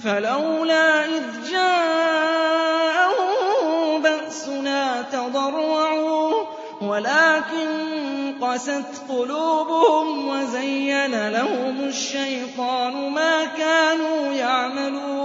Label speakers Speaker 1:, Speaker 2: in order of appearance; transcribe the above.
Speaker 1: فَلَوْلَا إِذْ جَاءَهُم بَأْسُنَا تَضَرَّعُوا وَلَٰكِن قَسَتْ قُلُوبُهُمْ وَزَيَّنَ لَهُمُ الشَّيْطَانُ مَا كَانُوا يَعْمَلُونَ